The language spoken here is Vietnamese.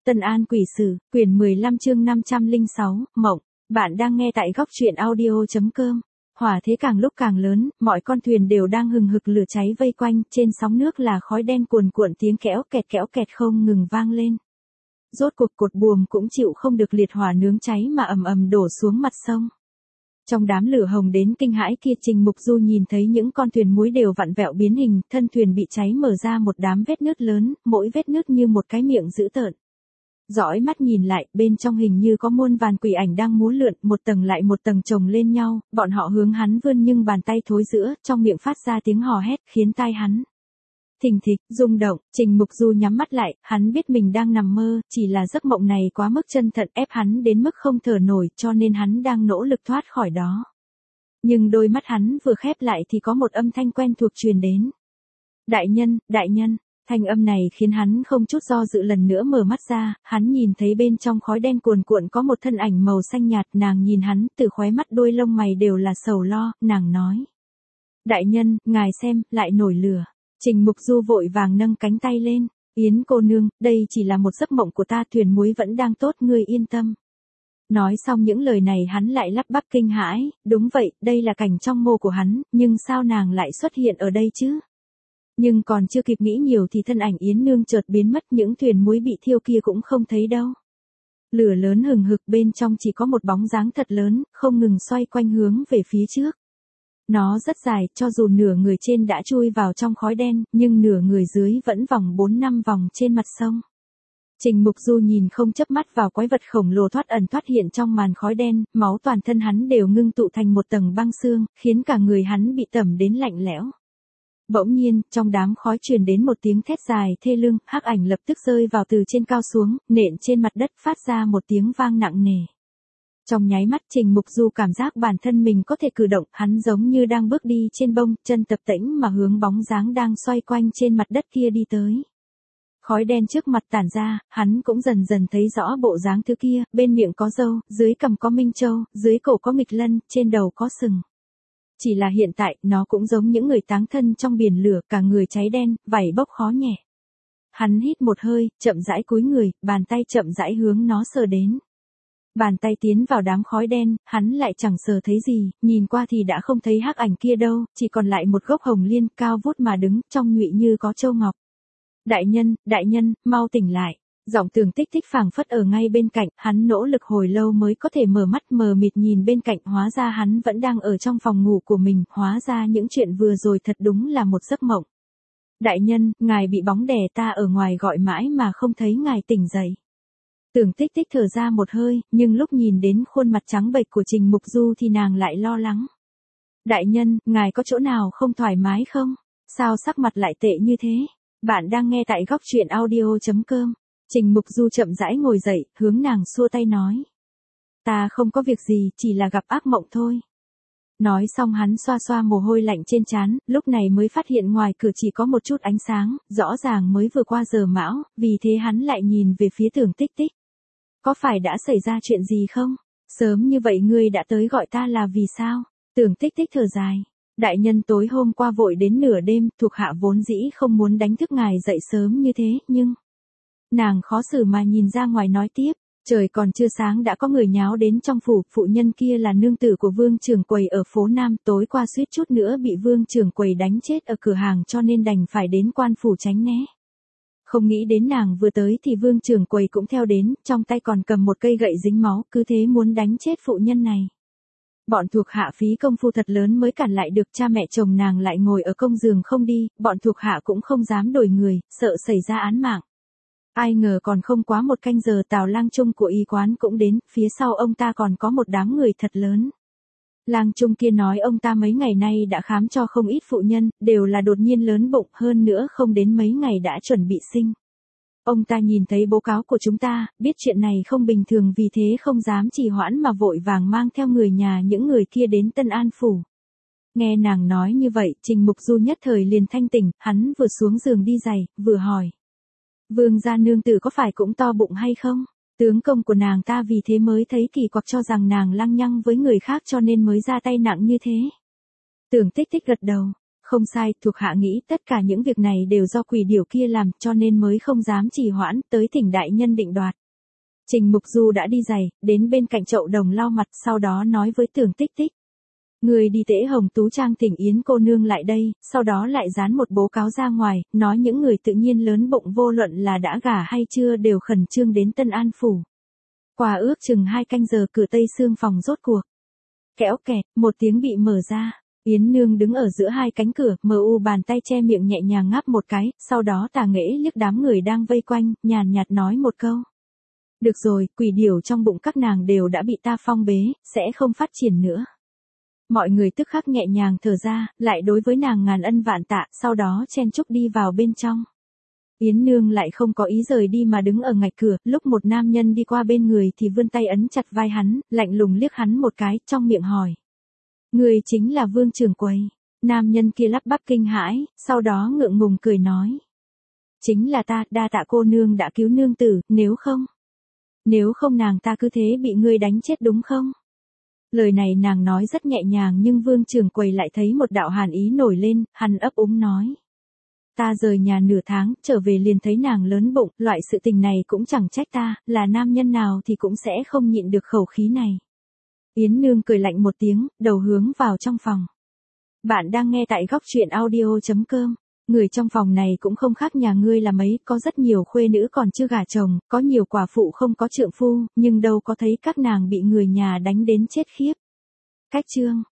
Tân An Quỷ Sử, quyển 15 chương 506, Mộng. Bạn đang nghe tại góc truyện audio.com. Hỏa thế càng lúc càng lớn, mọi con thuyền đều đang hừng hực lửa cháy vây quanh, trên sóng nước là khói đen cuồn cuộn, tiếng kéo kẹt không ngừng vang lên. Rốt cuộc cột buồm cũng chịu không được liệt hỏa nướng cháy mà ầm ầm đổ xuống mặt sông. Trong đám lửa hồng đến kinh hãi kia, Trình Mục Du nhìn thấy những con thuyền muối đều vặn vẹo biến hình, thân thuyền bị cháy mở ra một đám vết nứt lớn, mỗi vết nứt như một cái miệng dữ tợn. Dõi mắt nhìn lại, bên trong hình như có muôn vàn quỷ ảnh đang múa lượn, một tầng lại một tầng chồng lên nhau, bọn họ hướng hắn vươn nhưng bàn tay thối rữa, trong miệng phát ra tiếng hò hét, khiến tai hắn thình thịch, rung động. Trình Mục Du nhắm mắt lại, hắn biết mình đang nằm mơ, chỉ là giấc mộng này quá mức chân thật, ép hắn đến mức không thở nổi, cho nên hắn đang nỗ lực thoát khỏi đó. Nhưng đôi mắt hắn vừa khép lại thì có một âm thanh quen thuộc truyền đến. Đại nhân. Thanh âm này khiến hắn không chút do dự lần nữa mở mắt ra, hắn nhìn thấy bên trong khói đen cuồn cuộn có một thân ảnh màu xanh nhạt, nàng nhìn hắn, từ khóe mắt đôi lông mày đều là sầu lo, nàng nói. Đại nhân, ngài xem, lại nổi lửa. Trình Mục Du vội vàng nâng cánh tay lên, Yến cô nương, đây chỉ là một giấc mộng của ta, thuyền muối vẫn đang tốt, ngươi yên tâm. Nói xong những lời này hắn lại lắp bắp kinh hãi, đúng vậy, đây là cảnh trong mơ của hắn, nhưng sao nàng lại xuất hiện ở đây chứ? Nhưng còn chưa kịp nghĩ nhiều thì thân ảnh Yến nương chợt biến mất, những thuyền muối bị thiêu kia cũng không thấy đâu. Lửa lớn hừng hực, bên trong chỉ có một bóng dáng thật lớn, không ngừng xoay quanh hướng về phía trước. Nó rất dài, cho dù nửa người trên đã chui vào trong khói đen, nhưng nửa người dưới vẫn vòng 4-5 vòng trên mặt sông. Trình Mục Du nhìn không chớp mắt vào quái vật khổng lồ thoát ẩn thoát hiện trong màn khói đen, máu toàn thân hắn đều ngưng tụ thành một tầng băng xương, khiến cả người hắn bị tẩm đến lạnh lẽo. Bỗng nhiên, trong đám khói truyền đến một tiếng thét dài thê lương, hắc ảnh lập tức rơi vào từ trên cao xuống, nện trên mặt đất, phát ra một tiếng vang nặng nề. Trong nháy mắt, Trình Mục Du cảm giác bản thân mình có thể cử động, hắn giống như đang bước đi trên bông, chân tập tễnh mà hướng bóng dáng đang xoay quanh trên mặt đất kia đi tới. Khói đen trước mặt tản ra, hắn cũng dần dần thấy rõ bộ dáng thứ kia, bên miệng có râu, dưới cằm có minh châu, dưới cổ có nghịch lân, trên đầu có sừng. Chỉ là hiện tại, nó cũng giống những người táng thân trong biển lửa, cả người cháy đen, vảy bốc khó nhẹ. Hắn hít một hơi, chậm rãi cúi người, bàn tay chậm rãi hướng nó sờ đến. Bàn tay tiến vào đám khói đen, hắn lại chẳng sờ thấy gì, nhìn qua thì đã không thấy hắc ảnh kia đâu, chỉ còn lại một gốc hồng liên cao vút mà đứng, trong nhụy như có châu ngọc. Đại nhân, mau tỉnh lại. Giọng Tường Tích Tích phảng phất ở ngay bên cạnh, hắn nỗ lực hồi lâu mới có thể mở mắt, mờ mịt nhìn bên cạnh, hóa ra hắn vẫn đang ở trong phòng ngủ của mình, hóa ra những chuyện vừa rồi thật đúng là một giấc mộng. Đại nhân, ngài bị bóng đè, ta ở ngoài gọi mãi mà không thấy ngài tỉnh dậy. Tường Tích Tích thở ra một hơi, nhưng lúc nhìn đến khuôn mặt trắng bệch của Trình Mục Du thì nàng lại lo lắng. Đại nhân, ngài có chỗ nào không thoải mái không? Sao sắc mặt lại tệ như thế? Bạn đang nghe tại góc truyện audio.com. Trình Mục Du chậm rãi ngồi dậy, hướng nàng xua tay nói. Ta không có việc gì, chỉ là gặp ác mộng thôi. Nói xong hắn xoa xoa mồ hôi lạnh trên trán, lúc này mới phát hiện ngoài cửa chỉ có một chút ánh sáng, rõ ràng mới vừa qua giờ mão, vì thế hắn lại nhìn về phía Tường Tích Tích. Có phải đã xảy ra chuyện gì không? Sớm như vậy ngươi đã tới gọi ta là vì sao? Tường Tích Tích thở dài. Đại nhân, tối hôm qua vội đến nửa đêm, thuộc hạ vốn dĩ không muốn đánh thức ngài dậy sớm như thế, nhưng... Nàng khó xử mà nhìn ra ngoài nói tiếp, trời còn chưa sáng đã có người nháo đến trong phủ, phụ nhân kia là nương tử của Vương trưởng quầy ở phố Nam, tối qua suýt chút nữa bị Vương trưởng quầy đánh chết ở cửa hàng cho nên đành phải đến quan phủ tránh né. Không nghĩ đến nàng vừa tới thì Vương trưởng quầy cũng theo đến, trong tay còn cầm một cây gậy dính máu, cứ thế muốn đánh chết phụ nhân này. Bọn thuộc hạ phí công phu thật lớn mới cản lại được, cha mẹ chồng nàng lại ngồi ở công giường không đi, bọn thuộc hạ cũng không dám đổi người, sợ xảy ra án mạng. Ai ngờ còn không quá một canh giờ Tào Lang Trung của y quán cũng đến, phía sau ông ta còn có một đám người thật lớn. Lang Trung kia nói ông ta mấy ngày nay đã khám cho không ít phụ nhân, đều là đột nhiên lớn bụng, hơn nữa không đến mấy ngày đã chuẩn bị sinh. Ông ta nhìn thấy báo cáo của chúng ta, biết chuyện này không bình thường, vì thế không dám trì hoãn mà vội vàng mang theo người nhà những người kia đến Tân An Phủ. Nghe nàng nói như vậy, Trình Mục Du nhất thời liền thanh tỉnh, hắn vừa xuống giường đi giày, vừa hỏi. Vương gia nương tử có phải cũng to bụng hay không? Tướng công của nàng ta vì thế mới thấy kỳ quặc, cho rằng nàng lăng nhăng với người khác cho nên mới ra tay nặng như thế. Tường Tích Tích gật đầu. Không sai, thuộc hạ nghĩ tất cả những việc này đều do quỷ điểu kia làm, cho nên mới không dám trì hoãn, tới thỉnh đại nhân định đoạt. Trình Mục Du đã đi giày, đến bên cạnh chậu đồng lau mặt, sau đó nói với Tưởng Tích Tích. Người đi Tễ Hồng Tú Trang thỉnh Yến cô nương lại đây, sau đó lại dán một bố cáo ra ngoài, nói những người tự nhiên lớn bụng vô luận là đã gả hay chưa đều khẩn trương đến Tân An Phủ. Qua ước chừng 2 canh giờ cửa tây xương phòng rốt cuộc. Kẽo kẹt, một tiếng bị mở ra. Yến Nương đứng ở giữa 2 cánh cửa, mờ u bàn tay che miệng nhẹ nhàng ngáp một cái, sau đó tà nghễ liếc đám người đang vây quanh, nhàn nhạt nói một câu. Được rồi, quỷ điểu trong bụng các nàng đều đã bị ta phong bế, sẽ không phát triển nữa. Mọi người tức khắc nhẹ nhàng thở ra, lại đối với nàng ngàn ân vạn tạ, sau đó chen chúc đi vào bên trong. Yến Nương lại không có ý rời đi mà đứng ở ngạch cửa, lúc một nam nhân đi qua bên người thì vươn tay ấn chặt vai hắn, lạnh lùng liếc hắn một cái, trong miệng hỏi. Người chính là Vương trưởng quầy. Nam nhân kia lắp bắp kinh hãi, sau đó ngượng ngùng cười nói. Chính là ta, đa tạ cô nương đã cứu nương tử, nếu không nàng ta cứ thế bị ngươi đánh chết đúng không? Lời này nàng nói rất nhẹ nhàng nhưng Vương trưởng quầy lại thấy một đạo hàn ý nổi lên, hắn ấp úng nói. Ta rời nhà nửa tháng, trở về liền thấy nàng lớn bụng, loại sự tình này cũng chẳng trách ta, là nam nhân nào thì cũng sẽ không nhịn được khẩu khí này. Yến Nương cười lạnh một tiếng, đầu hướng vào trong phòng. Bạn đang nghe tại góc truyện audio.com. Người trong phòng này cũng không khác nhà ngươi là mấy, có rất nhiều khuê nữ còn chưa gả chồng, có nhiều quả phụ không có trượng phu, nhưng đâu có thấy các nàng bị người nhà đánh đến chết khiếp. Cách chương